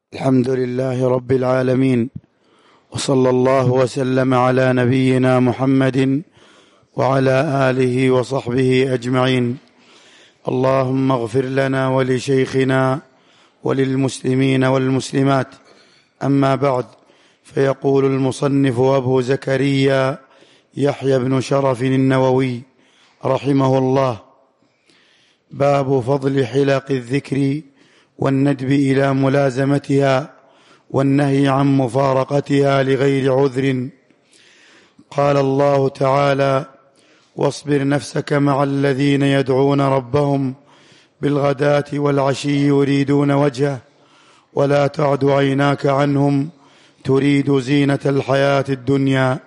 الحمد لله رب العالمين، وصلى الله وسلم على نبينا محمد وعلى آله وصحبه أجمعين. اللهم اغفر لنا ولشيخنا وللمسلمين والمسلمات. أما بعد، فيقول المصنف أبو زكريا يحيى بن شرف النووي رحمه الله: باب فضل حلق الذكر والندب إلى ملازمتها والنهي عن مفارقتها لغير عذر. قال الله تعالى: واصبر نفسك مع الذين يدعون ربهم بالغداة والعشي يريدون وجهه ولا تعد عيناك عنهم تريد زينة الحياة الدنيا.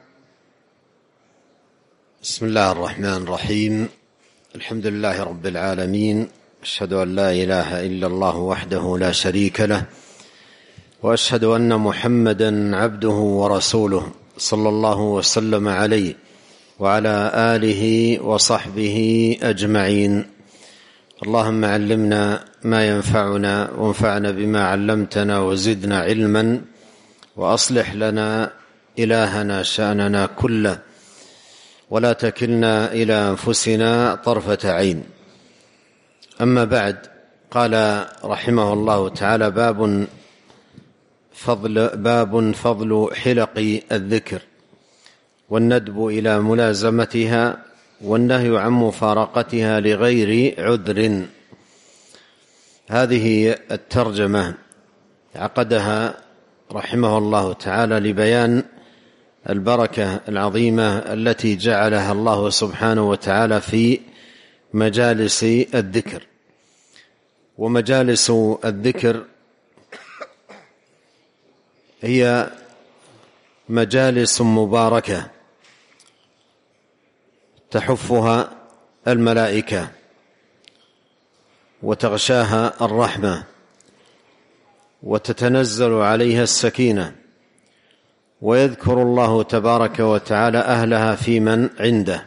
بسم الله الرحمن الرحيم. الحمد لله رب العالمين، أشهد أن لا إله إلا الله وحده لا شريك له، وأشهد أن محمدا عبده ورسوله، صلى الله وسلم عليه وعلى آله وصحبه أجمعين. اللهم علمنا ما ينفعنا وانفعنا بما علمتنا وزدنا علما، وأصلح لنا إلهنا شأننا كله، ولا تكلنا إلى أنفسنا طرفة عين. أما بعد، قال رحمه الله تعالى: باب فضل حلق الذكر والندب إلى ملازمتها والنهي عن مفارقتها لغير عذر. هذه الترجمة عقدها رحمه الله تعالى لبيان البركة العظيمة التي جعلها الله سبحانه وتعالى في مجالس الذكر. ومجالس الذكر هي مجالس مباركة تحفها الملائكة وتغشاها الرحمة وتتنزل عليها السكينة، ويذكر الله تبارك وتعالى أهلها في من عنده.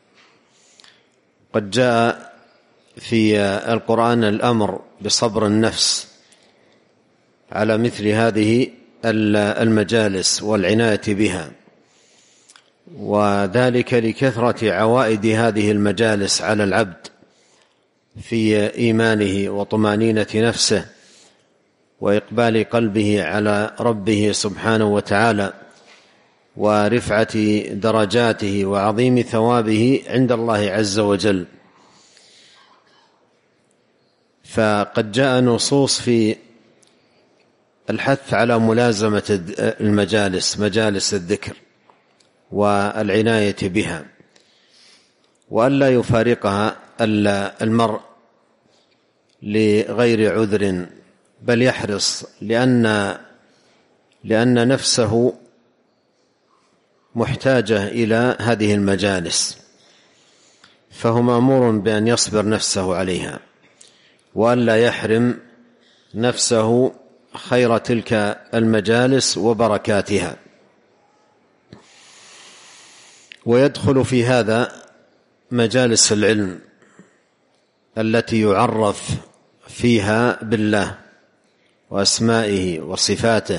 قد جاء في القرآن الأمر بصبر النفس على مثل هذه المجالس والعناية بها، وذلك لكثرة عوائد هذه المجالس على العبد في إيمانه وطمأنينة نفسه وإقبال قلبه على ربه سبحانه وتعالى، ورفعة درجاته وعظيم ثوابه عند الله عز وجل. فقد جاء نصوص في الحث على ملازمة المجالس، مجالس الذكر، والعناية بها، وألا يفارقها المرء لغير عذر، بل يحرص، لأن نفسه محتاجة إلى هذه المجالس، فهو مأمور بأن يصبر نفسه عليها، وألا يحرم نفسه خير تلك المجالس وبركاتها. ويدخل في هذا مجالس العلم التي يعرف فيها بالله وأسمائه وصفاته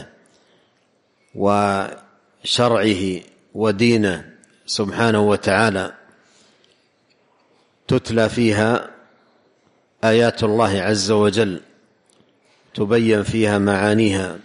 وشرعه ودينه سبحانه وتعالى، تتلى فيها آيات الله عز وجل، تبين فيها معانيها،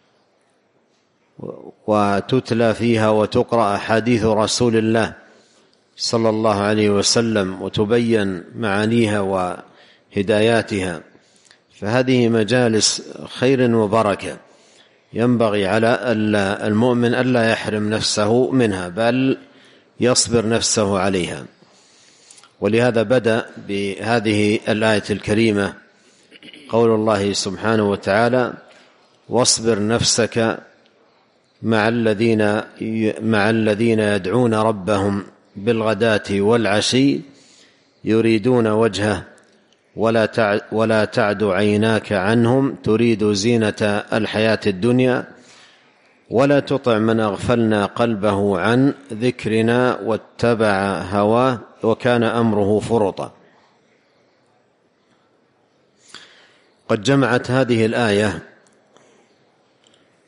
وتتلى فيها وتقرأ أحاديث رسول الله صلى الله عليه وسلم، وتبين معانيها وهداياتها. فهذه مجالس خير وبركة، ينبغي على المؤمن ألا يحرم نفسه منها، بل يصبر نفسه عليها. ولهذا بدأ بهذه الآية الكريمة قول الله سبحانه وتعالى: واصبر نفسك مع الذين يدعون ربهم بالغداة والعشي يريدون وجهه ولا تعد عيناك عنهم تريد زينة الحياة الدنيا ولا تطع من أغفلنا قلبه عن ذكرنا واتبع هواه وكان أمره فرطا. قد جمعت هذه الآية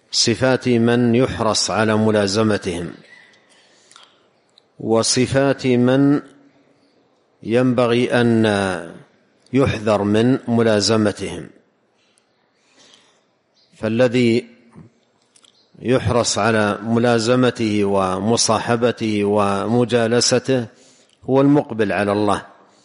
صفات من يحرص على ملازمتهم، وصفات من ينبغي أن يحذر من ملازمتهم. فالذي يحرص على ملازمته ومصاحبته ومجالسته هو المقبل على الله،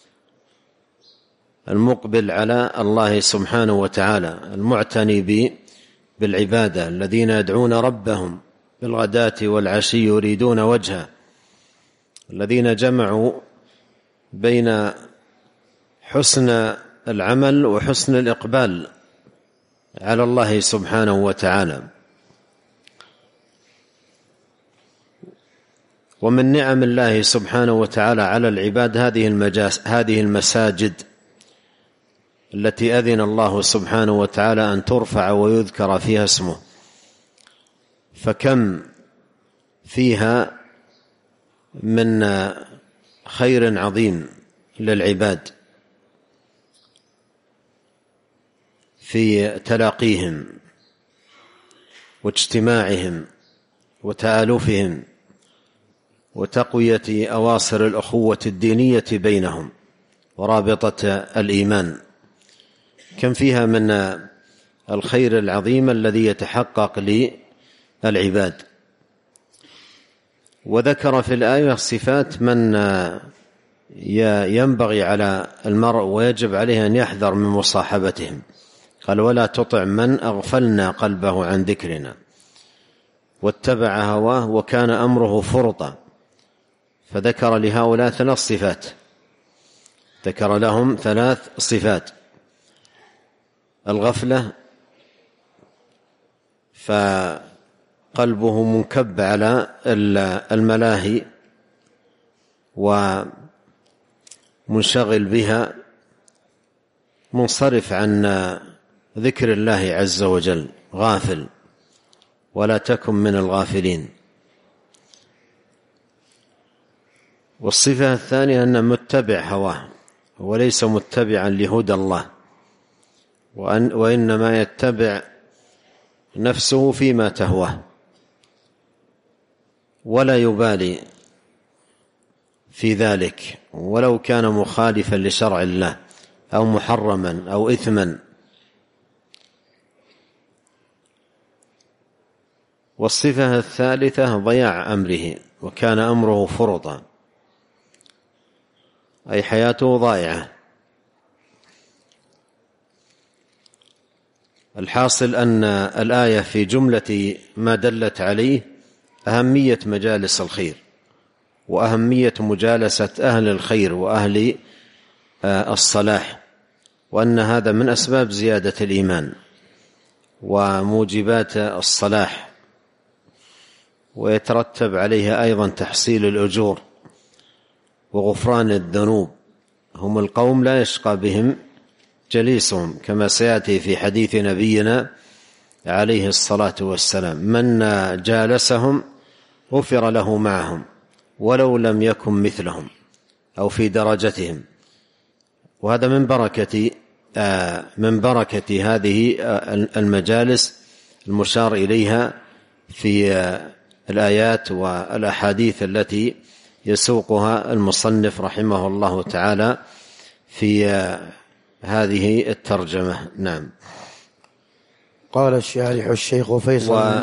المقبل على الله سبحانه وتعالى، المعتني بالعبادة، الذين يدعون ربهم بالغداة والعشي يريدون وجهه، الذين جمعوا بين حسن العمل وحسن الإقبال على الله سبحانه وتعالى. ومن نعم الله سبحانه وتعالى على العباد هذه المساجد التي أذن الله سبحانه وتعالى أن ترفع ويذكر فيها اسمه، فكم فيها من خير عظيم للعباد في تلاقيهم واجتماعهم وتآلفهم وتقوية أواصر الأخوة الدينية بينهم ورابطة الإيمان. كم فيها من الخير العظيم الذي يتحقق للعباد. وذكر في الآية صفات من ينبغي على المرء ويجب عليه أن يحذر من مصاحبتهم. قال: ولا تطع من أغفلنا قلبه عن ذكرنا واتبع هواه وكان أمره فرطا. فذكر لهؤلاء 3 صفات، ذكر لهم 3 صفات: الغفلة، فقلبه منكب على الملاهي ومنشغل بها، منصرف عن ذكر الله عز وجل، غافل، ولا تكن من الغافلين. والصفة الثانية أن متبع هواه وليس متبعا لهدى الله، وإنما يتبع نفسه فيما تهواه ولا يبالي في ذلك ولو كان مخالفا لشرع الله أو محرما أو إثما. والصفة الثالثة ضياع أمره، وكان أمره فرطا، أي حياته ضائعة. الحاصل أن الآية في جملة ما دلت عليه أهمية مجالس الخير وأهمية مجالسة أهل الخير وأهل الصلاح، وأن هذا من أسباب زيادة الإيمان وموجبات الصلاح، ويترتب عليها أيضا تحصيل الأجور وغفران الذنوب. هم القوم لا يشقى بهم جليسهم، كما سيأتي في حديث نبينا عليه الصلاة والسلام: من جالسهم غفر له معهم ولو لم يكن مثلهم أو في درجتهم. وهذا من بركة هذه المجالس المشار إليها في الآيات والأحاديث التي يسوقها المصنف رحمه الله تعالى في هذه الترجمة. نعم. قال الشارح الشيخ فيصل: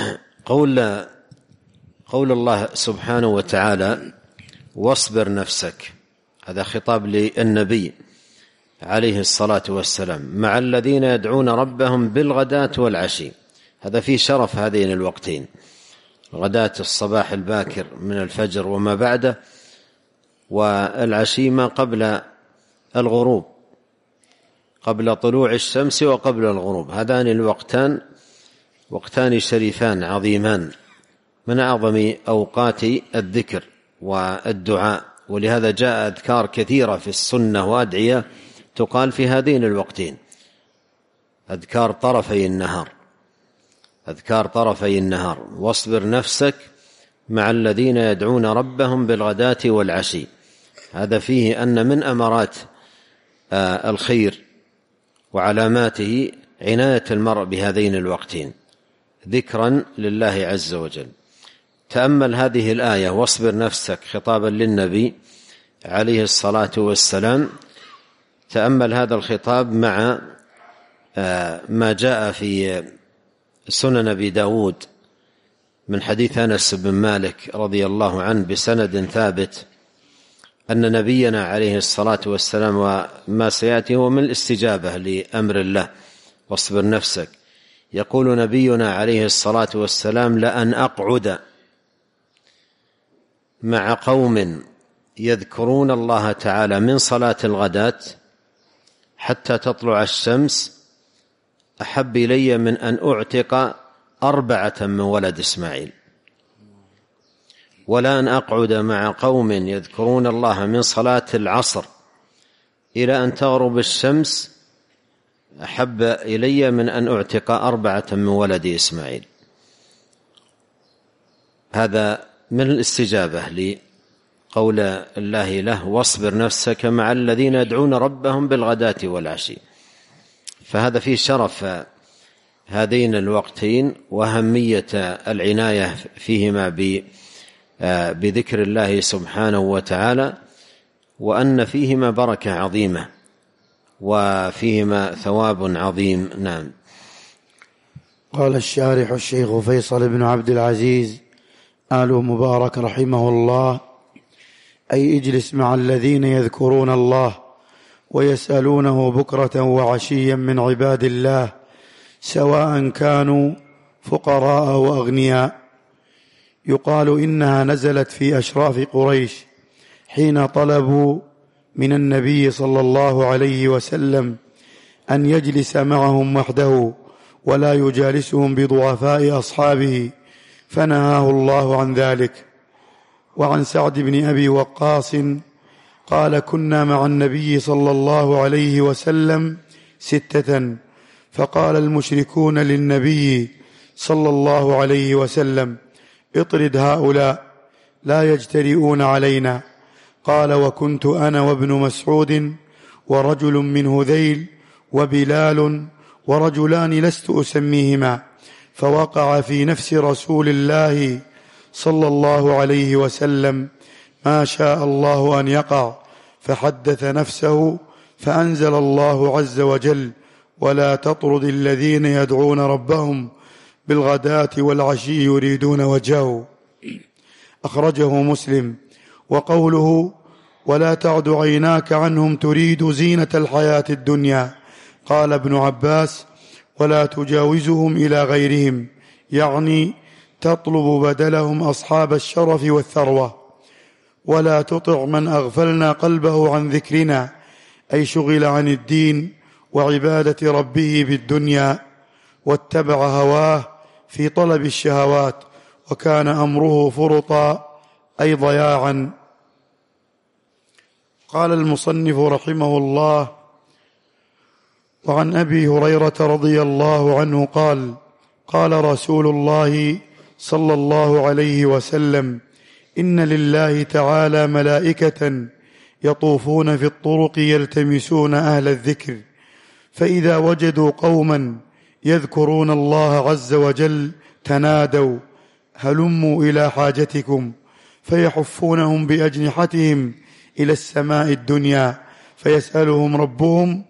قول الله سبحانه وتعالى: واصبر نفسك، هذا خطاب للنبي عليه الصلاة والسلام، مع الذين يدعون ربهم بالغداة والعشي. هذا في شرف هذين الوقتين، غداة الصباح الباكر من الفجر وما بعده، والعشي ما قبل الغروب، قبل طلوع الشمس وقبل الغروب. هذان الوقتان وقتان شريفان عظيمان من أعظم أوقات الذكر والدعاء، ولهذا جاء أذكار كثيرة في السنة وأدعية تقال في هذين الوقتين، أذكار طرفي النهار. واصبر نفسك مع الذين يدعون ربهم بالغداة والعشي. هذا فيه أن من أمارات الخير وعلاماته عناية المرء بهذين الوقتين، ذكرا لله عز وجل. تأمل هذه الآية واصبر نفسك خطابا للنبي عليه الصلاة والسلام. تأمل هذا الخطاب مع ما جاء في سنن أبي داود من حديث أنس بن مالك رضي الله عنه بسند ثابت أن نبينا عليه الصلاة والسلام، وما سيأتي هو من الاستجابة لأمر الله واصبر نفسك، يقول نبينا عليه الصلاة والسلام: لأن أقعد مع قوم يذكرون الله تعالى من صلاة الغداة حتى تطلع الشمس أحب إلي من أن أعتق 4 من ولد إسماعيل. ولا أن أقعد مع قوم يذكرون الله من صلاة العصر إلى أن تغرب الشمس أحب إلي من أن أعتق 4 من ولد إسماعيل. هذا من الاستجابة لقول الله له: واصبر نفسك مع الذين يدعون ربهم بالغداة والعشي. فهذا فيه شرف هذين الوقتين وأهمية العناية فيهما بذكر الله سبحانه وتعالى، وأن فيهما بركة عظيمة وفيهما ثواب عظيم. نعم. قال الشارح الشيخ فيصل بن عبد العزيز آل مبارك رحمه الله: أي اجلس مع الذين يذكرون الله ويسألونه بكرة وعشيا من عباد الله، سواء كانوا فقراء أو أغنياء. يقال إنها نزلت في أشراف قريش حين طلبوا من النبي صلى الله عليه وسلم أن يجلس معهم وحده ولا يجالسهم بضعفاء أصحابه، فنهاه الله عن ذلك. وعن سعد بن أبي وقاص قال: كنا مع النبي صلى الله عليه وسلم 6، فقال المشركون للنبي صلى الله عليه وسلم: اطرد هؤلاء لا يجترئون علينا. قال: وكنت أنا وابن مسعود ورجل من هذيل وبلال ورجلان لست أسميهما، فوقع في نفس رسول الله صلى الله عليه وسلم ما شاء الله أن يقع، فحدث نفسه، فأنزل الله عز وجل: ولا تطرد الذين يدعون ربهم بالغداة والعشي يريدون وجهه. أخرجه مسلم. وقوله: ولا تعد عيناك عنهم تريد زينة الحياة الدنيا، قال ابن عباس: ولا تجاوزهم إلى غيرهم، يعني تطلب بدلهم أصحاب الشرف والثروة. ولا تطع من أغفلنا قلبه عن ذكرنا، أي شغل عن الدين وعبادة ربه بالدنيا، واتبع هواه في طلب الشهوات، وكان أمره فرطا أي ضياعا. قال المصنف رحمه الله: وعن أبي هريرة رضي الله عنه قال: قال رسول الله صلى الله عليه وسلم: إن لله تعالى ملائكة يطوفون في الطرق يلتمسون أهل الذكر، فإذا وجدوا قوما يذكرون الله عز وجل تنادوا: هلموا إلى حاجتكم، فيحفونهم بأجنحتهم إلى السماء الدنيا، فيسألهم ربهم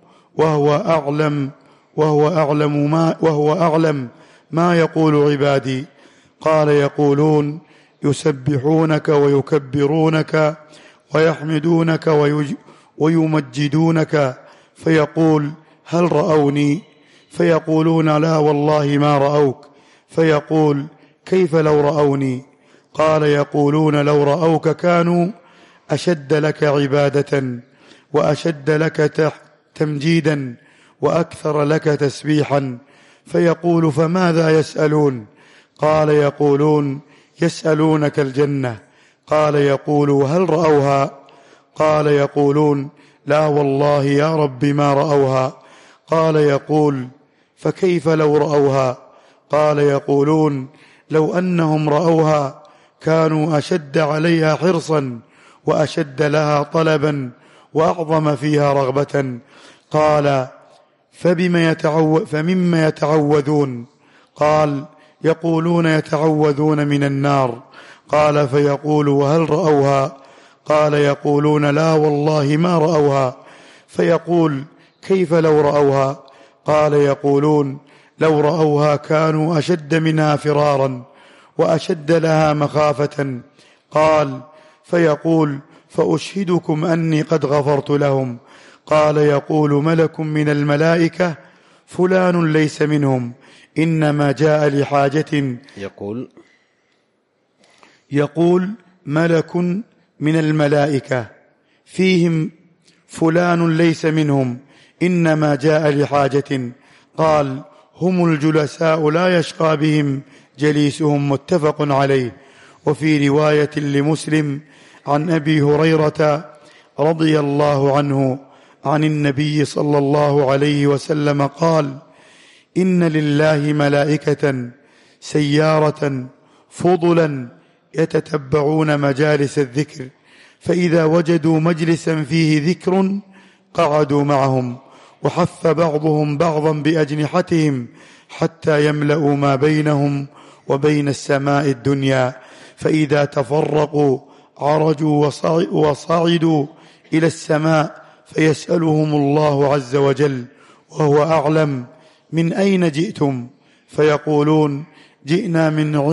وهو أعلم ما يقول عبادي. قال: يقولون: يسبحونك ويكبرونك ويحمدونك ويمجدونك. فيقول: هل رأوني؟ فيقولون: لا والله ما رأوك. فيقول: كيف لو رأوني؟ قال: يقولون: لو رأوك كانوا أشد لك عبادة وأشد لك تمجيدا وأكثر لك تسبيحا. فيقول: فماذا يسألون؟ قال: يقولون: يسألونك الجنة. قال: يقول: هل رأوها؟ قال: يقولون: لا والله يا رب ما رأوها. قال: يقول: فكيف لو رأوها؟ قال: يقولون: لو أنهم رأوها كانوا أشد عليها حرصا وأشد لها طلبا وأعظم فيها رغبة. قال: فمما يتعوذون؟ قال: يقولون يتعوذون من النار. قال فيقول وهل رأوها؟ قال يقولون لا والله ما رأوها. فيقول كيف لو رأوها؟ قال يقولون لو رأوها كانوا أشد منها فرارا وأشد لها مخافة. قال فيقول فأشهدكم أني قد غفرت لهم. قال يقول ملك من الملائكة فلان ليس منهم إنما جاء لحاجة. يقول ملك من الملائكة فيهم فلان ليس منهم إنما جاء لحاجة. قال هم الجلساء لا يشقى بهم جليسهم. متفق عليه. وفي رواية لمسلم عن أبي هريرة رضي الله عنه عن النبي صلى الله عليه وسلم قال إن لله ملائكة سيارة فضلا يتتبعون مجالس الذكر، فإذا وجدوا مجلسا فيه ذكر قعدوا معهم، وحث بعضهم بعضا بأجنحتهم حتى يملأوا ما بينهم وبين السماء الدنيا، فإذا تفرقوا عرجوا وصعدوا إلى السماء فيسألهم الله عز وجل وهو أعلم من أين جئتم، فيقولون جئنا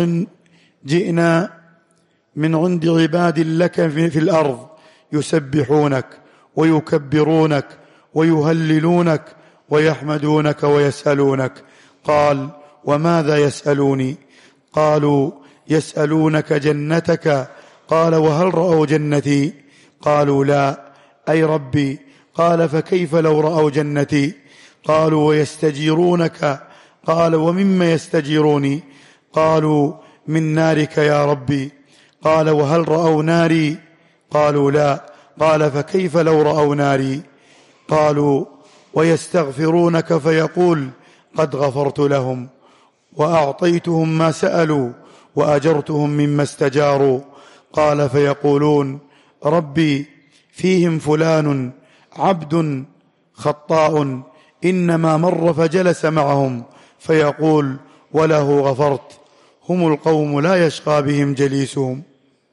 من عند عباد لك في الأرض يسبحونك ويكبرونك ويهللونك ويحمدونك ويسألونك. قال وماذا يسألوني؟ قالوا يسألونك جنتك. قال وهل رأوا جنتي؟ قالوا لا أي ربي. قال فكيف لو رأوا جنتي؟ قالوا ويستجيرونك. قال ومما يستجيروني؟ قالوا من نارك يا ربي. قال وهل رأوا ناري؟ قالوا لا. قال فكيف لو رأوا ناري؟ قالوا ويستغفرونك فيقول قد غفرت لهم وأعطيتهم ما سألوا وأجرتهم مما استجاروا. قال فيقولون ربي فيهم فلان عبد خطاء إنما مر فجلس معهم، فيقول وله غفرت. هم القوم لا يشقى بهم جليسهم.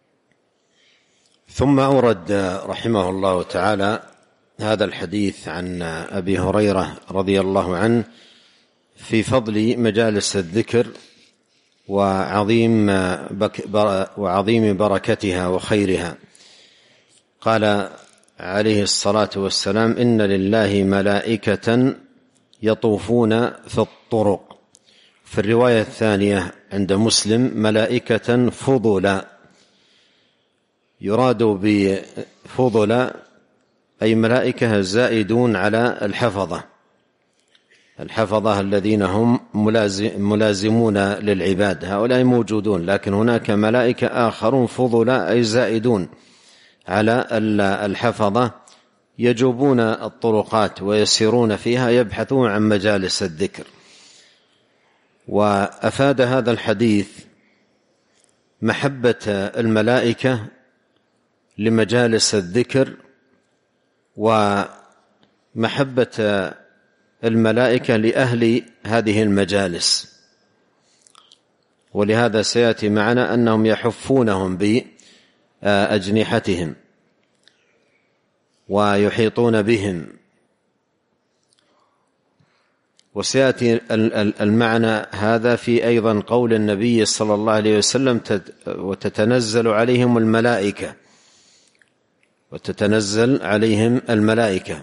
ثم أورد رحمه الله تعالى هذا الحديث عن أبي هريرة رضي الله عنه في فضل مجالس الذكر وعظيم بركتها وخيرها. قال عليه الصلاة والسلام إن لله ملائكة يطوفون في الطرق. في الرواية الثانية عند مسلم ملائكة فضلا. يراد بفضلا أي ملائكة زائدون على الحفظة الذين هم ملازمون للعباد، هؤلاء موجودون، لكن هناك ملائكة آخرون فضلا أي زائدون على الحفظة يجوبون الطرقات ويسيرون فيها يبحثون عن مجالس الذكر. وأفاد هذا الحديث محبة الملائكة لمجالس الذكر ومحبة الملائكة لأهل هذه المجالس، ولهذا سيأتي معنا أنهم يحفونهم بأجنحتهم ويحيطون بهم. وسيأتي المعنى هذا في أيضا قول النبي صلى الله عليه وسلم وتتنزل عليهم الملائكة.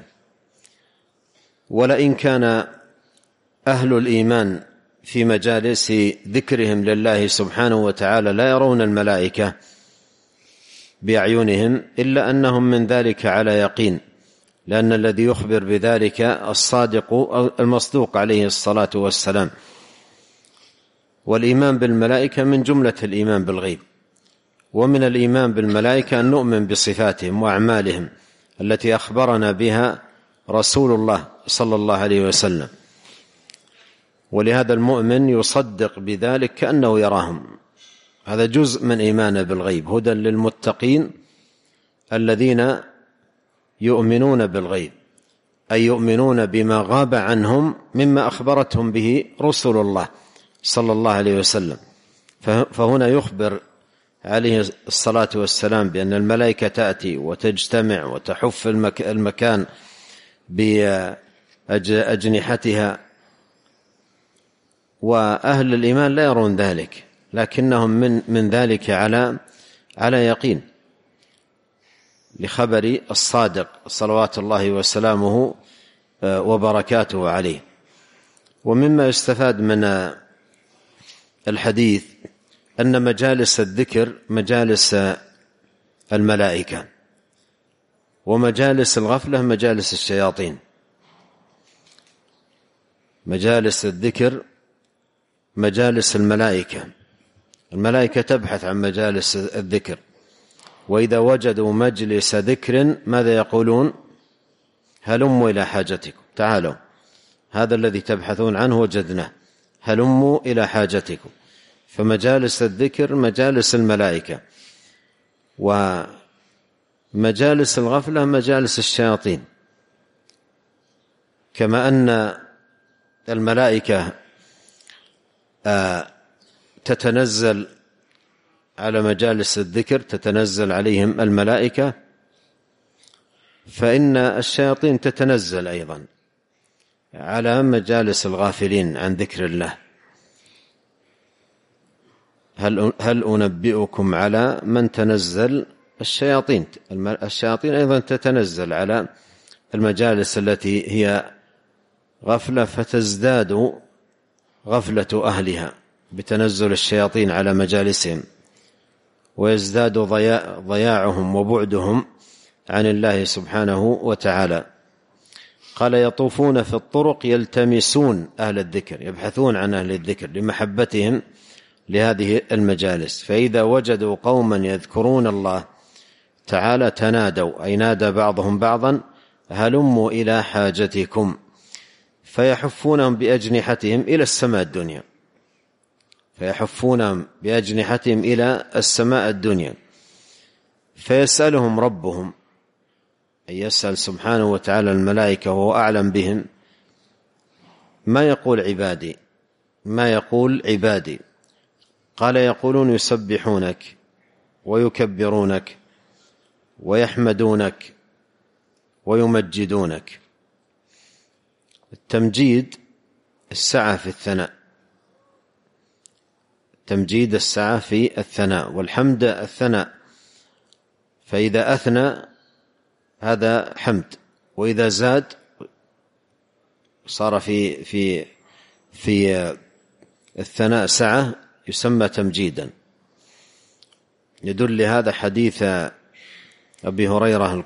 ولئن كان أهل الإيمان في مجالس ذكرهم لله سبحانه وتعالى لا يرون الملائكة بأعينهم إلا أنهم من ذلك على يقين، لأن الذي يخبر بذلك الصادق المصدوق عليه الصلاة والسلام. والإيمان بالملائكة من جملة الإيمان بالغيب، ومن الإيمان بالملائكة أن نؤمن بصفاتهم وأعمالهم التي أخبرنا بها رسول الله صلى الله عليه وسلم. ولهذا المؤمن يصدق بذلك كأنه يراهم. هذا جزء من إيمانه بالغيب. هدى للمتقين الذين يؤمنون بالغيب، أي يؤمنون بما غاب عنهم مما أخبرتهم به رسل الله صلى الله عليه وسلم. فهنا يخبر عليه الصلاة والسلام بأن الملائكة تأتي وتجتمع وتحف المكان بأجنحتها، وأهل الإيمان لا يرون ذلك، لكنهم من ذلك على يقين لخبر الصادق صلوات الله وسلامه وبركاته عليه. ومما يستفاد من الحديث أن مجالس الذكر مجالس الملائكة، ومجالس الغفلة مجالس الشياطين. مجالس الذكر مجالس الملائكة تبحث عن مجالس الذكر، وإذا وجدوا مجلس ذكر ماذا يقولون؟ هلموا إلى حاجتكم، تعالوا، هذا الذي تبحثون عنه وجدناه، هلموا إلى حاجتكم. فمجالس الذكر مجالس الملائكة، ومجالس الغفلة مجالس الشياطين. كما أن الملائكة تتنزل على مجالس الذكر، تتنزل عليهم الملائكة، فإن الشياطين تتنزل أيضا على مجالس الغافلين عن ذكر الله. هل أنبئكم على من تنزل الشياطين؟ الشياطين أيضا تتنزل على المجالس التي هي غفلة، فتزداد غفلة أهلها بتنزل الشياطين على مجالسهم، ويزداد ضياعهم وبعدهم عن الله سبحانه وتعالى. قال يطوفون في الطرق يلتمسون أهل الذكر، يبحثون عن أهل الذكر لمحبتهم لهذه المجالس. فإذا وجدوا قوما يذكرون الله تعالى تنادوا، أي نادى بعضهم بعضا، هلموا إلى حاجتكم، فيحفونهم بأجنحتهم إلى السماء الدنيا، فيحفونهم بأجنحتهم إلى السماء الدنيا. فيسألهم ربهم، أي يسأل سبحانه وتعالى الملائكة وهو أعلم بهم، ما يقول عبادي، ما يقول عبادي؟ قال يقولون يسبحونك ويكبرونك ويحمدونك ويمجدونك. التمجيد السعة في الثناء، تمجيد السعة في الثناء، والحمد الثناء. فإذا أثنى هذا حمد، وإذا زاد صار في الثناء سعة يسمى تمجيدا. يدل لهذا حديث أبي هريرة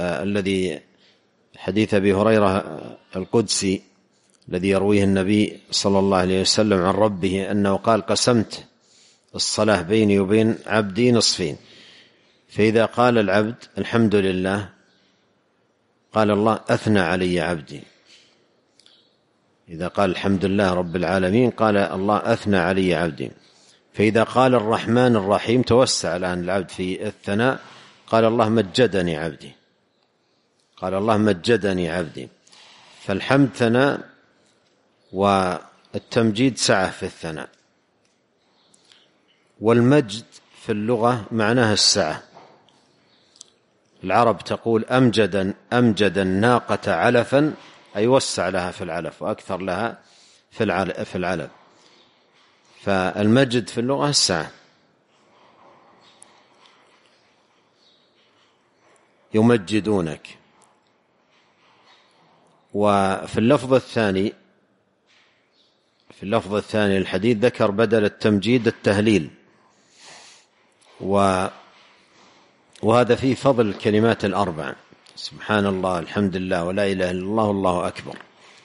حديث أبي هريرة القدسي الذي يرويه النبي صلى الله عليه وسلم عن ربه أنه قال قسمت الصلاة بيني وبين عبدي نصفين، فإذا قال العبد الحمد لله قال الله أثنى علي عبدي، إذا قال الحمد لله رب العالمين قال الله أثنى علي عبدي. فإذا قال الرحمن الرحيم توسع الآن العبد في الثناء، قال الله مجدني عبدي، قال الله مجدني عبدي. فالحمد ثناء، والتمجيد سعة في الثناء. والمجد في اللغة معناها السعة. العرب تقول أمجد الناقة علفا، أي وسع لها في العلف وأكثر لها في العلف. فالمجد في اللغة السعة. يمجدونك. وفي اللفظ الثاني الحديث ذكر بدل التمجيد التهليل، وهذا فيه فضل الكلمات الأربع، سبحان الله الحمد لله ولا إله إلا الله والله أكبر.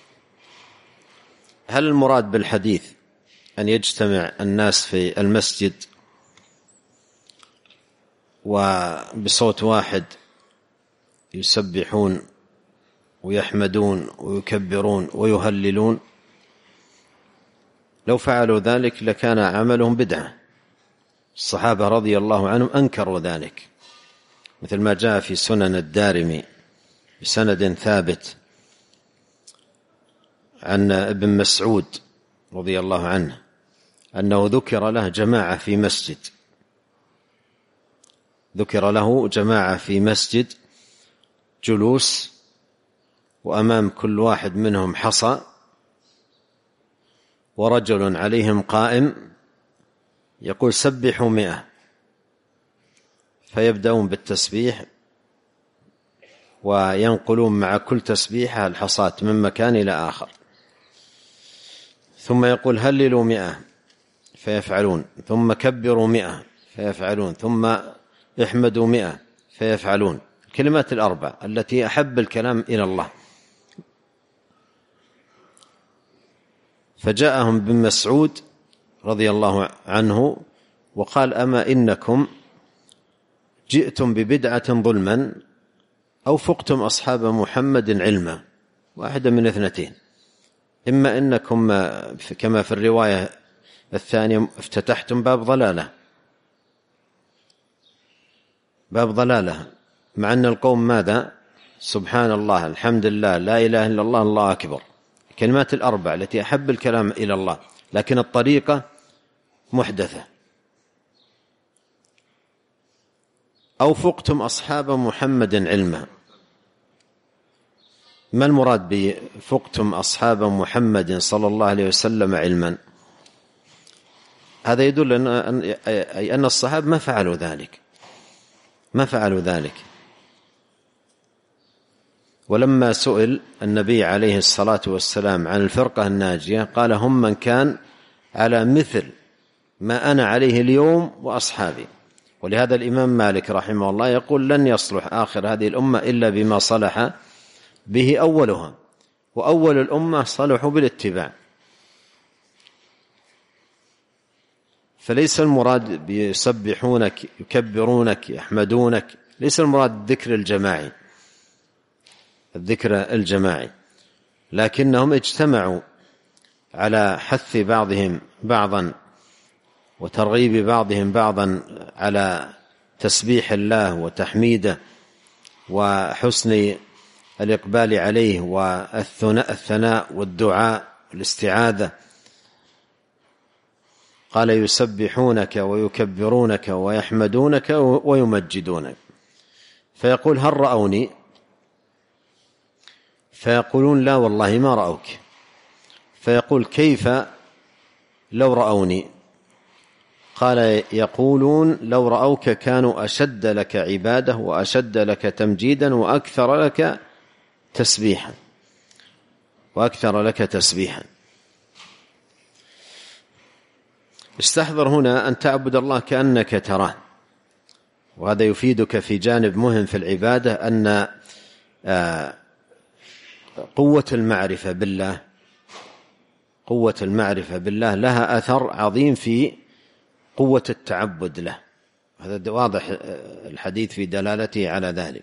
هل المراد بالحديث أن يجتمع الناس في المسجد وبصوت واحد يسبحون ويحمدون ويكبرون ويهللون؟ لو فعلوا ذلك لكان عملهم بدعة. الصحابة رضي الله عنهم أنكروا ذلك، مثل ما جاء في سنن الدارمي بسند ثابت عن ابن مسعود رضي الله عنه أنه ذكر له جماعة في مسجد، ذكر له جماعة في مسجد جلوس، وأمام كل واحد منهم حصى، ورجل عليهم قائم يقول سبحوا 100، فيبدأون بالتسبيح وينقلون مع كل تسبيحة الحصاة من مكان إلى آخر، ثم يقول هللوا 100 فيفعلون، ثم كبروا 100 فيفعلون، ثم احمدوا 100 فيفعلون. الكلمات الأربع التي أحب الكلام إلى الله. فجاءهم بن مسعود رضي الله عنه وقال أما إنكم جئتم ببدعة ظلما أو فقتم أصحاب محمد علما، واحدة من اثنتين، إما إنكم كما في الرواية الثانية افتتحتم باب ضلالة، باب ضلالة، مع أن القوم ماذا؟ سبحان الله، الحمد لله، لا إله إلا الله، الله أكبر، كلمات الأربع التي أحب الكلام إلى الله، لكن الطريقة محدثة. أو فقتم أصحاب محمد علما. ما المراد بفقتم أصحاب محمد صلى الله عليه وسلم علما؟ هذا يدل أن الصحابة ما فعلوا ذلك، ما فعلوا ذلك. ولما سئل النبي عليه الصلاة والسلام عن الفرقة الناجية قال هم من كان على مثل ما أنا عليه اليوم وأصحابي. ولهذا الإمام مالك رحمه الله يقول لن يصلح آخر هذه الأمة إلا بما صلح به أولها، وأول الأمة صلحوا بالاتباع. فليس المراد بيسبحونك يكبرونك يحمدونك، ليس المراد الذكر الجماعي، الذكر الجماعي، لكنهم اجتمعوا على حث بعضهم بعضا وترغيب بعضهم بعضا على تسبيح الله وتحميده وحسن الإقبال عليه والثناء والدعاء والاستعاذة. قال يسبحونك ويكبرونك ويحمدونك ويمجدونك. فيقول هل رأوني؟ فيقولون لا والله ما رأوك. فيقول كيف لو رأوني؟ قال يقولون لو رأوك كانوا أشد لك عبادة وأشد لك تمجيدا وأكثر لك تسبيحا، وأكثر لك تسبيحا. استحضر هنا أن تعبد الله كأنك تراه، وهذا يفيدك في جانب مهم في العبادة، أن قوة المعرفة بالله، قوة المعرفة بالله لها أثر عظيم في قوة التعبد له. هذا واضح الحديث في دلالته على ذلك.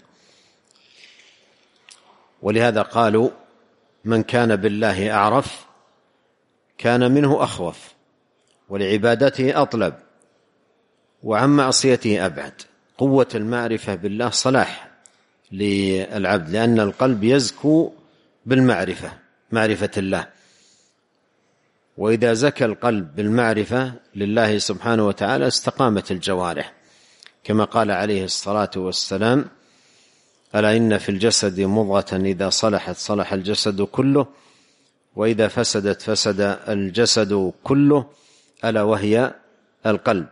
ولهذا قالوا من كان بالله أعرف كان منه أخوف، ولعبادته أطلب، وعن معصيته أبعد. قوة المعرفة بالله صلاح للعبد، لأن القلب يزكو بالمعرفة، معرفة الله. وإذا زكى القلب بالمعرفة لله سبحانه وتعالى استقامت الجوارح، كما قال عليه الصلاة والسلام ألا إن في الجسد مضغة إذا صلحت صلح الجسد كله، وإذا فسدت فسد الجسد كله، ألا وهي القلب.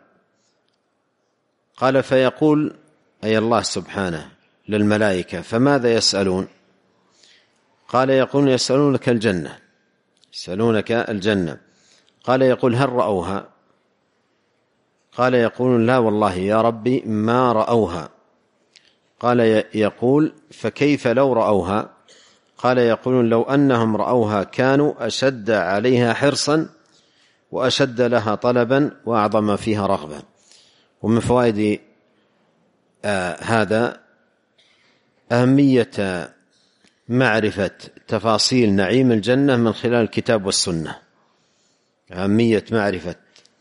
قال فيقول أي الله سبحانه للملائكة فماذا يسألون؟ قال يقولون يسألونك الجنة، يسألونك الجنة. قال يقول هل رأوها؟ قال يقولون لا والله يا ربي ما رأوها. قال يقول فكيف لو رأوها؟ قال يقولون لو أنهم رأوها كانوا أشد عليها حرصا وأشد لها طلبا وأعظم فيها رغبة. ومن فوائد هذا أهمية معرفة تفاصيل نعيم الجنة من خلال الكتاب والسنة، أهمية معرفة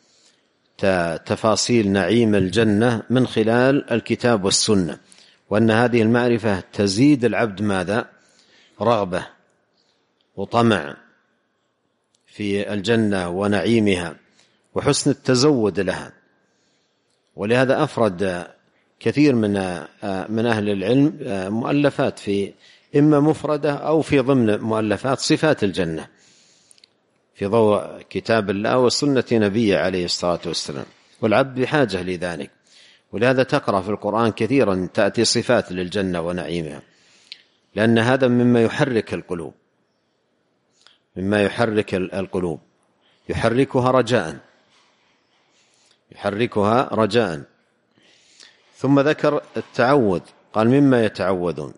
تفاصيل نعيم الجنة من خلال الكتاب والسنة، وأن هذه المعرفة تزيد العبد ماذا؟ رغبة وطمع في الجنة ونعيمها، وحسن التزود لها. ولهذا أفرد كثير من أهل العلم مؤلفات في إما مفردة أو في ضمن مؤلفات صفات الجنة في ضوء كتاب الله وسنة نبيه عليه الصلاة والسلام، والعبد بحاجة لذلك. ولهذا تقرأ في القرآن كثيرا تأتي صفات للجنة ونعيمها، لأن هذا مما يحرك القلوب، مما يحرك القلوب، يحركها رجاء. ثم ذكر التعوذ، قال مما يتعوذون،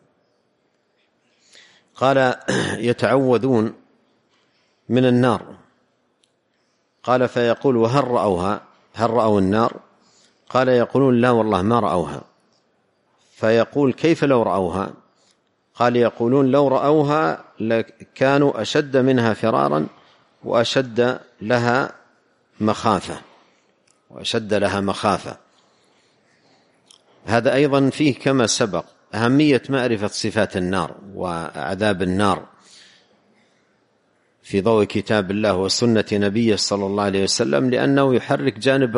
قال يتعوذون من النار. قال فيقول وهل رأوها، هل رأوا النار؟ قال يقولون لا والله ما رأوها. فيقول كيف لو رأوها؟ قال يقولون لو رأوها لكانوا أشد منها فرارا وأشد لها مخافة. هذا أيضا فيه كما سبق أهمية معرفة صفات النار وعذاب النار في ضوء كتاب الله وسنة نبيه صلى الله عليه وسلم، لأنه يحرك جانب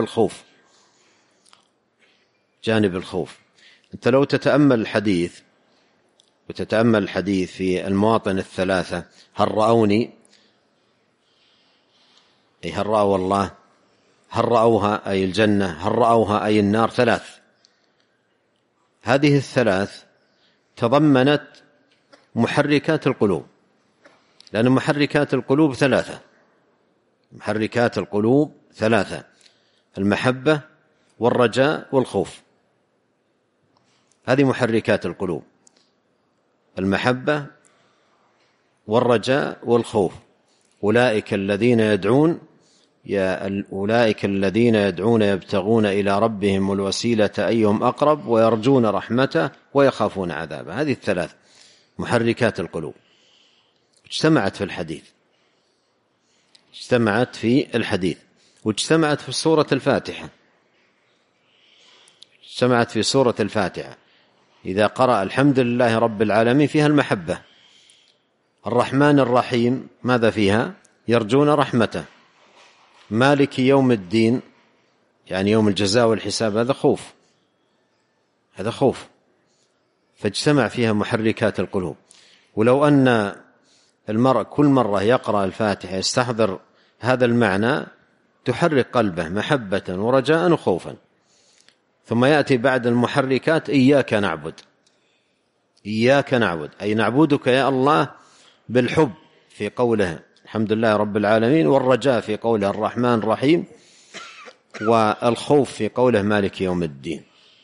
الخوف. أنت لو تتأمل الحديث في المواطن الثلاثة، هل رأوني، أي هل رأوا الله، هل رأوها أي الجنة، هل رأوها أي النار، ثلاث. هذه الثلاث تضمنت محركات القلوب، لأن محركات القلوب ثلاثة: المحبة والرجاء والخوف. هذه محركات القلوب: المحبة والرجاء والخوف. أولئك الذين يدعون يبتغون إلى ربهم الوسيلة أيهم أقرب ويرجون رحمته ويخافون عذابه. هذه الثلاث محركات القلوب اجتمعت في الحديث، واجتمعت في سورة الفاتحة. إذا قرأ الحمد لله رب العالمين فيها المحبة، الرحمن الرحيم ماذا فيها؟ يرجون رحمته. مالك يوم الدين يعني يوم الجزاء والحساب، هذا خوف. فاجتمع فيها محركات القلوب. ولو أن المرء كل مرة يقرأ الفاتحة يستحضر هذا المعنى تحرك قلبه محبة ورجاء وخوفا. ثم يأتي بعد المحركات إياك نعبد، أي نعبدك يا الله بالحب في قوله الحمد لله رب العالمين، والرجاء في قوله الرحمن الرحيم، والخوف في قوله مالك يوم الدين.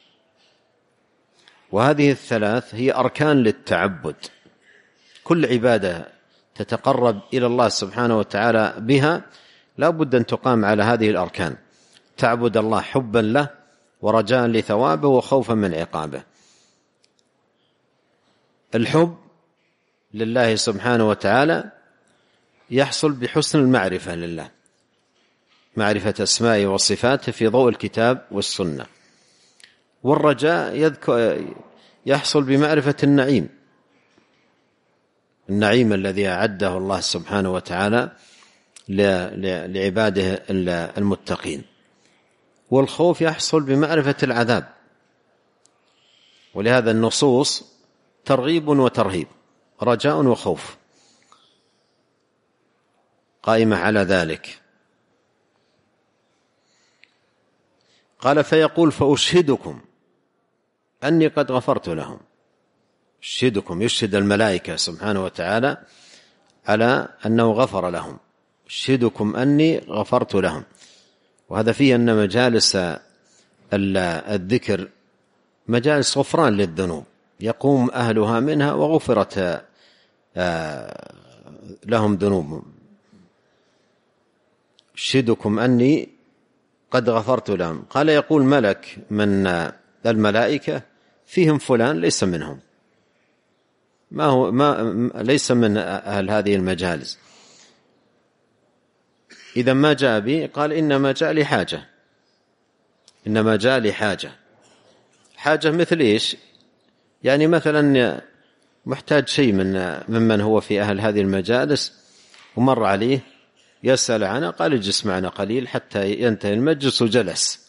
وهذه الثلاث هي أركان للتعبد. كل عبادة تتقرب إلى الله سبحانه وتعالى بها لا بد أن تقام على هذه الأركان: تعبد الله حبا له ورجاء لثوابه وخوفا من عقابه. الحب لله سبحانه وتعالى يحصل بحسن المعرفة لله، معرفة أسمائه وصفاته في ضوء الكتاب والسنة. والرجاء يحصل بمعرفة النعيم الذي أعده الله سبحانه وتعالى لعباده المتقين. والخوف يحصل بمعرفة العذاب. ولهذا النصوص ترغيب وترهيب، رجاء وخوف، قائمة على ذلك. قال فيقول فأشهدكم أني قد غفرت لهم. يشهد الملائكة سبحانه وتعالى على أنه غفر لهم. أشهدكم أني غفرت لهم. وهذا فيه أن مجالس الذكر مجالس غفران للذنوب يقوم أهلها منها وغفرت لهم ذنوبهم. أشهدكم أني قد غفرت لهم. قال يقول ملك من الملائكة فيهم فلان ليس منهم، ليس من أهل هذه المجالس. إذا ما جاء بي قال إنما جاء لي حاجة مثل إيش؟ يعني مثلا محتاج شيء ممن هو في أهل هذه المجالس ومر عليه يسأل عنه قال اجلس معنا قليل حتى ينتهي المجلس، وجلس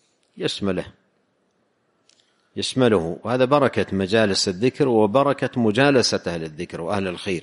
يشمله. وهذا بركة مجالس الذكر وبركة مجالسة أهل الذكر وأهل الخير.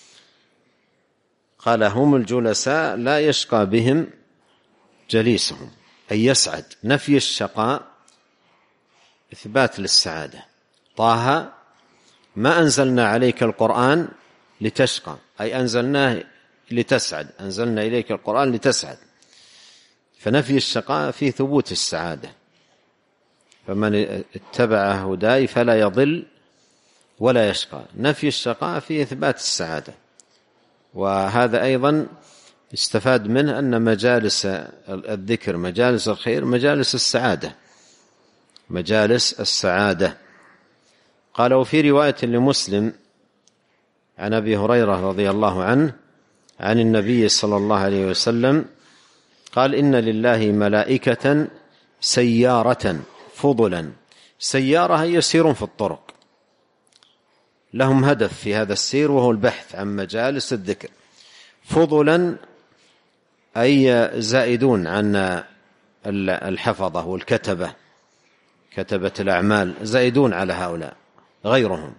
قال هم الجلساء لا يشقى بهم جليسهم، أي يسعد. نفي الشقاء إثبات للسعادة. طه ما أنزلنا عليك القرآن لتشقى، أي أنزلناه لتسعد، أنزلنا إليك القرآن لتسعد. فنفي الشقاء في ثبوت السعادة، فمن اتبع هداي فلا يضل ولا يشقى. نفي الشقاء في إثبات السعادة. وهذا أيضا استفاد منه أن مجالس الذكر مجالس الخير مجالس السعادة، مجالس السعادة. قال وفي رواية لمسلم عن أبي هريرة رضي الله عنه عن النبي صلى الله عليه وسلم قال إن لله ملائكة سيارة فضلا. سيارة يسيرون في الطرق، لهم هدف في هذا السير وهو البحث عن مجالس الذكر. فضلا أي زائدون عن الحفظة والكتبة، كتبة الأعمال زائدون على هؤلاء غيرهم.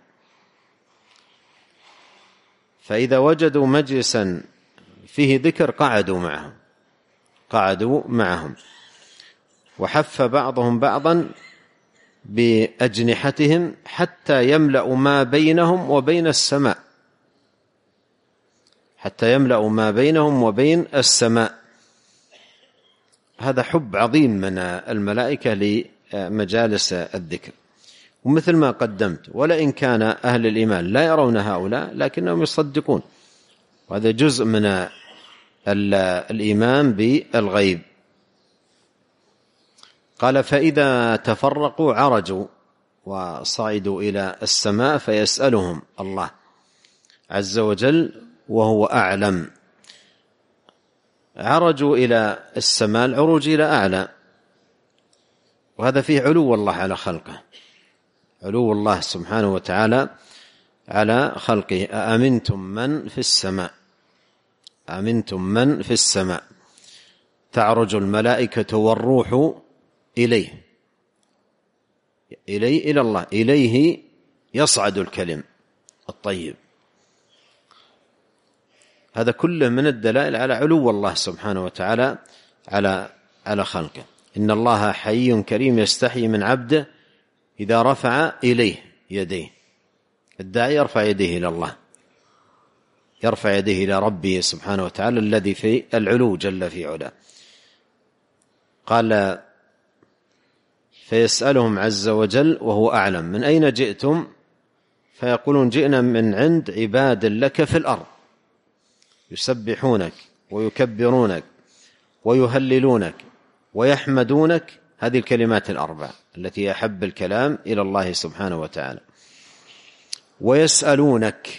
فإذا وجدوا مجلسا فيه ذكر قعدوا معهم. وحف بعضهم بعضا بأجنحتهم حتى يملأ ما بينهم وبين السماء، حتى يملأ ما بينهم وبين السماء. هذا حب عظيم من الملائكة لمجالس الذكر. ومثل ما قدمت، ولئن كان أهل الإيمان لا يرون هؤلاء لكنهم يصدقون، وهذا جزء من الإيمان بالغيب. قال فإذا تفرقوا عرجوا وصعدوا إلى السماء فيسألهم الله عز وجل وهو أعلم. عرجوا إلى السماء، العروج إلى أعلى، وهذا فيه علو الله على خلقه، علو الله سبحانه وتعالى على خلقه. أأمنتم من في السماء، أأمنتم من في السماء تعرج الملائكة والروح إليه، إلى الله، إليه يصعد الكلم الطيب. هذا كله من الدلائل على علو الله سبحانه وتعالى على خلقه. إن الله حي كريم يستحي من عبده إذا رفع إليه يديه. الداعي يرفع يديه إلى الله، يرفع يديه إلى ربه سبحانه وتعالى الذي في العلو جل في علاه. قال فيسألهم عز وجل وهو أعلم من أين جئتم، فيقولون جئنا من عند عباد لك في الأرض يسبحونك ويكبرونك ويهللونك ويحمدونك. هذه الكلمات الأربع التي أحب الكلام إلى الله سبحانه وتعالى. ويسألونك،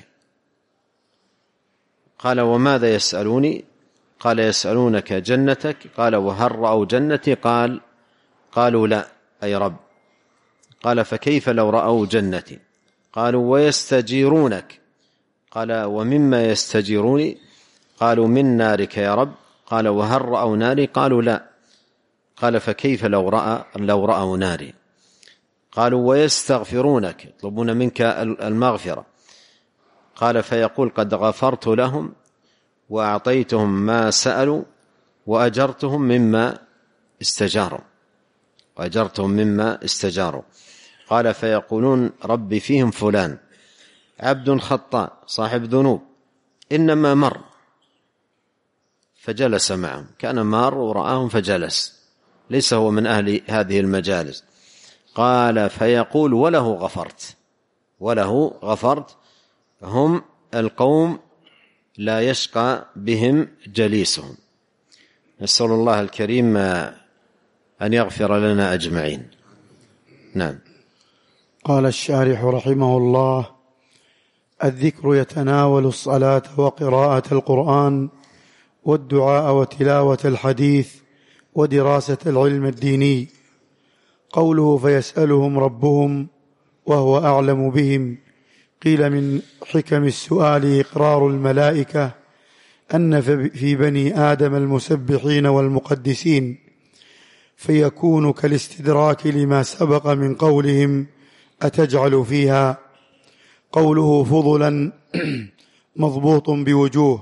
قال وماذا يسألوني؟ قال يسألونك جنتك. قال وهل رأوا جنتي؟ قالوا لا أي رب. قال فكيف لو رأوا جنتي؟ قالوا ويستجيرونك. قال ومما يستجيروني؟ قالوا من نارك يا رب. قال وهل رأوا ناري؟ قالوا لا. قال فكيف لو رأوا ناري؟ قالوا ويستغفرونك، يطلبون منك المغفرة. قال فيقول قد غفرت لهم وأعطيتهم ما سألوا وأجرتهم مما استجاروا. قال فيقولون ربي فيهم فلان عبد خطاء صاحب ذنوب إنما مر، فجلس معهم، كان مار ورآهم فجلس، ليس هو من أهل هذه المجالس. قال فيقول وله غفرت. هم القوم لا يشقى بهم جليسهم. نسأل الله الكريم أن يغفر لنا أجمعين. نعم. قال الشارح رحمه الله: الذكر يتناول الصلاة وقراءة القرآن والدعاء وتلاوة الحديث ودراسة العلم الديني. قوله فيسألهم ربهم وهو أعلم بهم، قيل من حكم السؤال إقرار الملائكة أن في بني آدم المسبحين والمقدسين، فيكون كالاستدراك لما سبق من قولهم أتجعل فيها. قوله فضلا مضبوط بوجوه،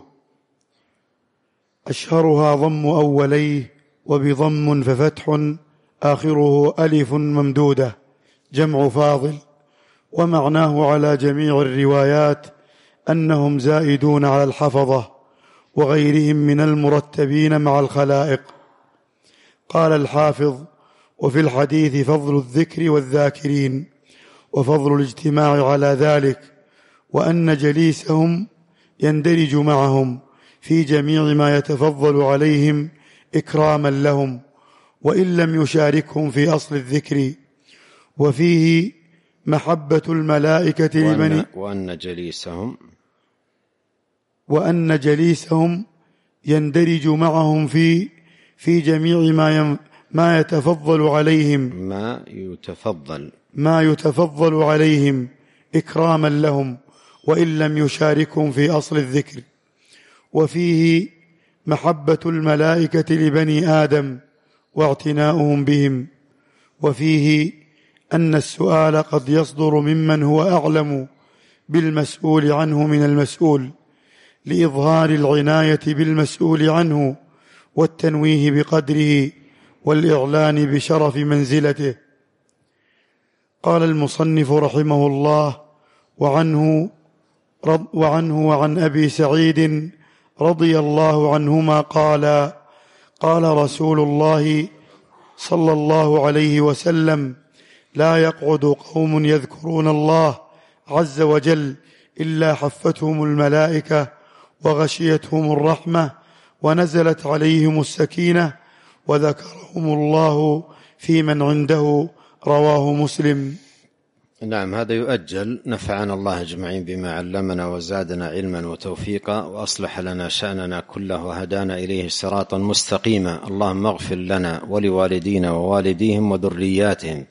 أشهرها ضم أوليه وبضم ففتح آخره ألف ممدودة جمع فاضل، ومعناه على جميع الروايات أنهم زائدون على الحفظة وغيرهم من المرتبين مع الخلائق. قال الحافظ: وفي الحديث فضل الذكر والذاكرين، وفضل الاجتماع على ذلك، وأن جليسهم يندرج معهم في جميع ما يتفضل عليهم إكراما لهم وإن لم يشاركهم في أصل الذكر. وفيه محبة الملائكة لمن وأن جليسهم يندرج معهم في جميع ما يتفضل عليهم ما يتفضل عليهم إكراما لهم وإن لم يشاركهم في أصل الذكر. وفيه محبة الملائكة لبني آدم واعتناؤهم بهم. وفيه أن السؤال قد يصدر ممن هو أعلم بالمسؤول عنه من المسؤول، لإظهار العناية بالمسؤول عنه والتنويه بقدره والإعلان بشرف منزلته. قال المصنف رحمه الله: وعنه وعن أبي سعيد رضي الله عنهما قال: قال رسول الله صلى الله عليه وسلم: لا يقعد قوم يذكرون الله عز وجل إلا حفتهم الملائكة وغشيتهم الرحمة ونزلت عليهم السكينة وذكرهم الله في من عنده. رواه مسلم. نعم، هذا يؤجل. نفعنا الله أجمعين بما علمنا وزادنا علما وتوفيقا وأصلح لنا شأننا كله وهدانا إليه صراطا مستقيما. اللهم اغفر لنا ولوالدينا ووالديهم وذرياتهم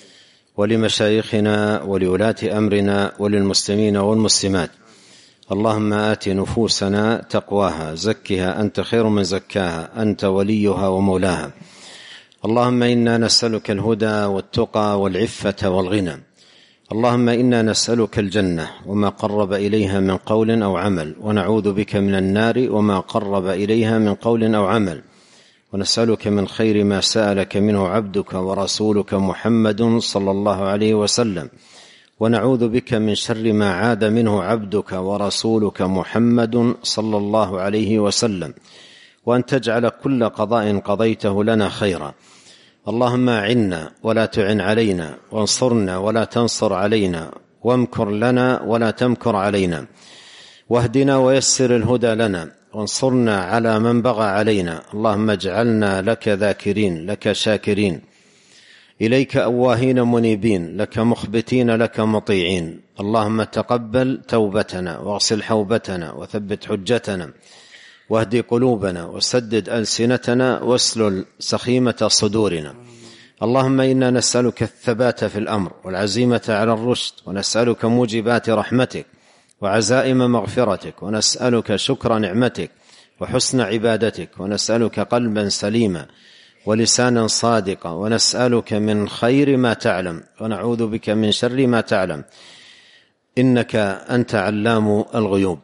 ولمشايخنا ولولاة أمرنا وللمسلمين والمسلمات. اللهم آت نفوسنا تقواها، زكها أنت خير من زكاها، أنت وليها ومولاها. اللهم إنا نسألك الهدى والتقى والعفة والغنى. اللهم إنا نسألك الجنة وما قرب إليها من قول أو عمل، ونعوذ بك من النار وما قرب إليها من قول أو عمل، ونسألك من خير ما سألك منه عبدك ورسولك محمد صلى الله عليه وسلم، ونعوذ بك من شر ما عاد منه عبدك ورسولك محمد صلى الله عليه وسلم، وأن تجعل كل قضاء قضيته لنا خيرا. اللهم أعنا ولا تعن علينا، وانصرنا ولا تنصر علينا، وامكر لنا ولا تمكر علينا، واهدنا ويسر الهدى لنا، وانصرنا على من بغى علينا. اللهم اجعلنا لك ذاكرين، لك شاكرين، إليك أواهين منيبين، لك مخبتين، لك مطيعين. اللهم تقبل توبتنا واغسل حوبتنا وثبت حجتنا واهدي قلوبنا وسدد ألسنتنا واسلل سخيمة صدورنا. اللهم إنا نسألك الثبات في الأمر والعزيمة على الرشد، ونسألك موجبات رحمتك وعزائم مغفرتك، ونسألك شكر نعمتك وحسن عبادتك، ونسألك قلبا سليما ولسانا صادقا، ونسألك من خير ما تعلم ونعوذ بك من شر ما تعلم، إنك أنت علام الغيوب.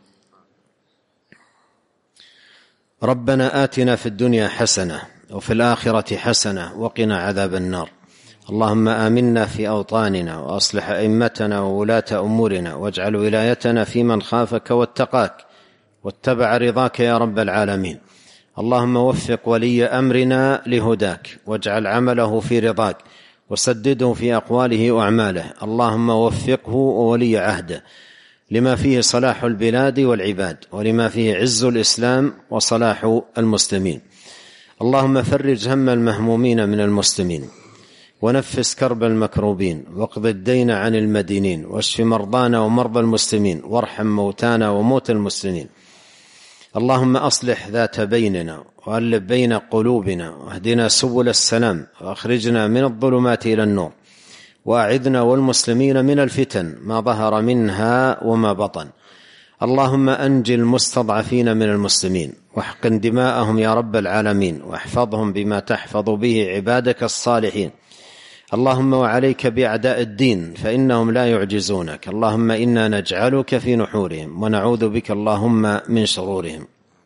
ربنا آتنا في الدنيا حسنة وفي الآخرة حسنة وقنا عذاب النار. اللهم آمنا في أوطاننا وأصلح أئمتنا وولاة أمورنا، واجعل ولايتنا في من خافك واتقاك واتبع رضاك يا رب العالمين. اللهم وفق ولي أمرنا لهداك، واجعل عمله في رضاك، وسدده في أقواله وأعماله. اللهم وفقه وولي عهده لما فيه صلاح البلاد والعباد، ولما فيه عز الإسلام وصلاح المسلمين. اللهم فرج هم المهمومين من المسلمين، ونفس كرب المكروبين، واقض الدين عن المدينين، واشف مرضانا ومرضى المسلمين، وارحم موتانا وموتى المسلمين. اللهم أصلح ذات بيننا وألف بين قلوبنا، واهدنا سبل السلام، وأخرجنا من الظلمات إلى النور، وأعذنا والمسلمين من الفتن ما ظهر منها وما بطن. اللهم أنج المستضعفين من المسلمين واحقن دماءهم يا رب العالمين، واحفظهم بما تحفظ به عبادك الصالحين. اللهم وعليك بأعداء الدين فإنهم لا يعجزونك. اللهم إنا نجعلك في نحورهم ونعوذ بك اللهم من شرورهم.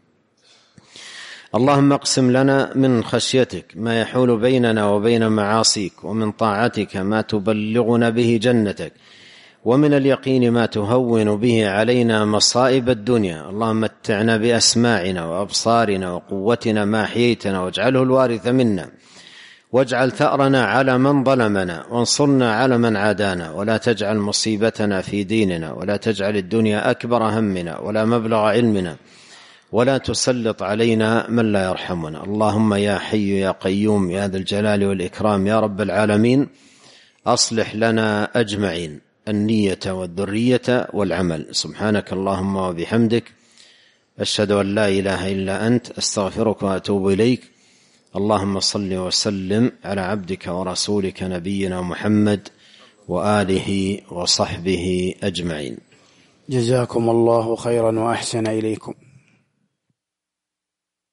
اللهم اقسم لنا من خشيتك ما يحول بيننا وبين معاصيك، ومن طاعتك ما تبلغنا به جنتك، ومن اليقين ما تهون به علينا مصائب الدنيا. اللهم متعنا بأسماعنا وأبصارنا وقوتنا ما أحييتنا، واجعله الوارث منا، واجعل ثأرنا على من ظلمنا، وانصرنا على من عادانا، ولا تجعل مصيبتنا في ديننا، ولا تجعل الدنيا أكبر همنا ولا مبلغ علمنا، ولا تسلط علينا من لا يرحمنا. اللهم يا حي يا قيوم يا ذا الجلال والإكرام يا رب العالمين، أصلح لنا أجمعين النية والذرية والعمل. سبحانك اللهم وبحمدك، أشهد أن لا إله إلا أنت، أستغفرك وأتوب إليك. اللهم صل وسلم على عبدك ورسولك نبينا محمد وآله وصحبه أجمعين. جزاكم الله خيرا وأحسن إليكم.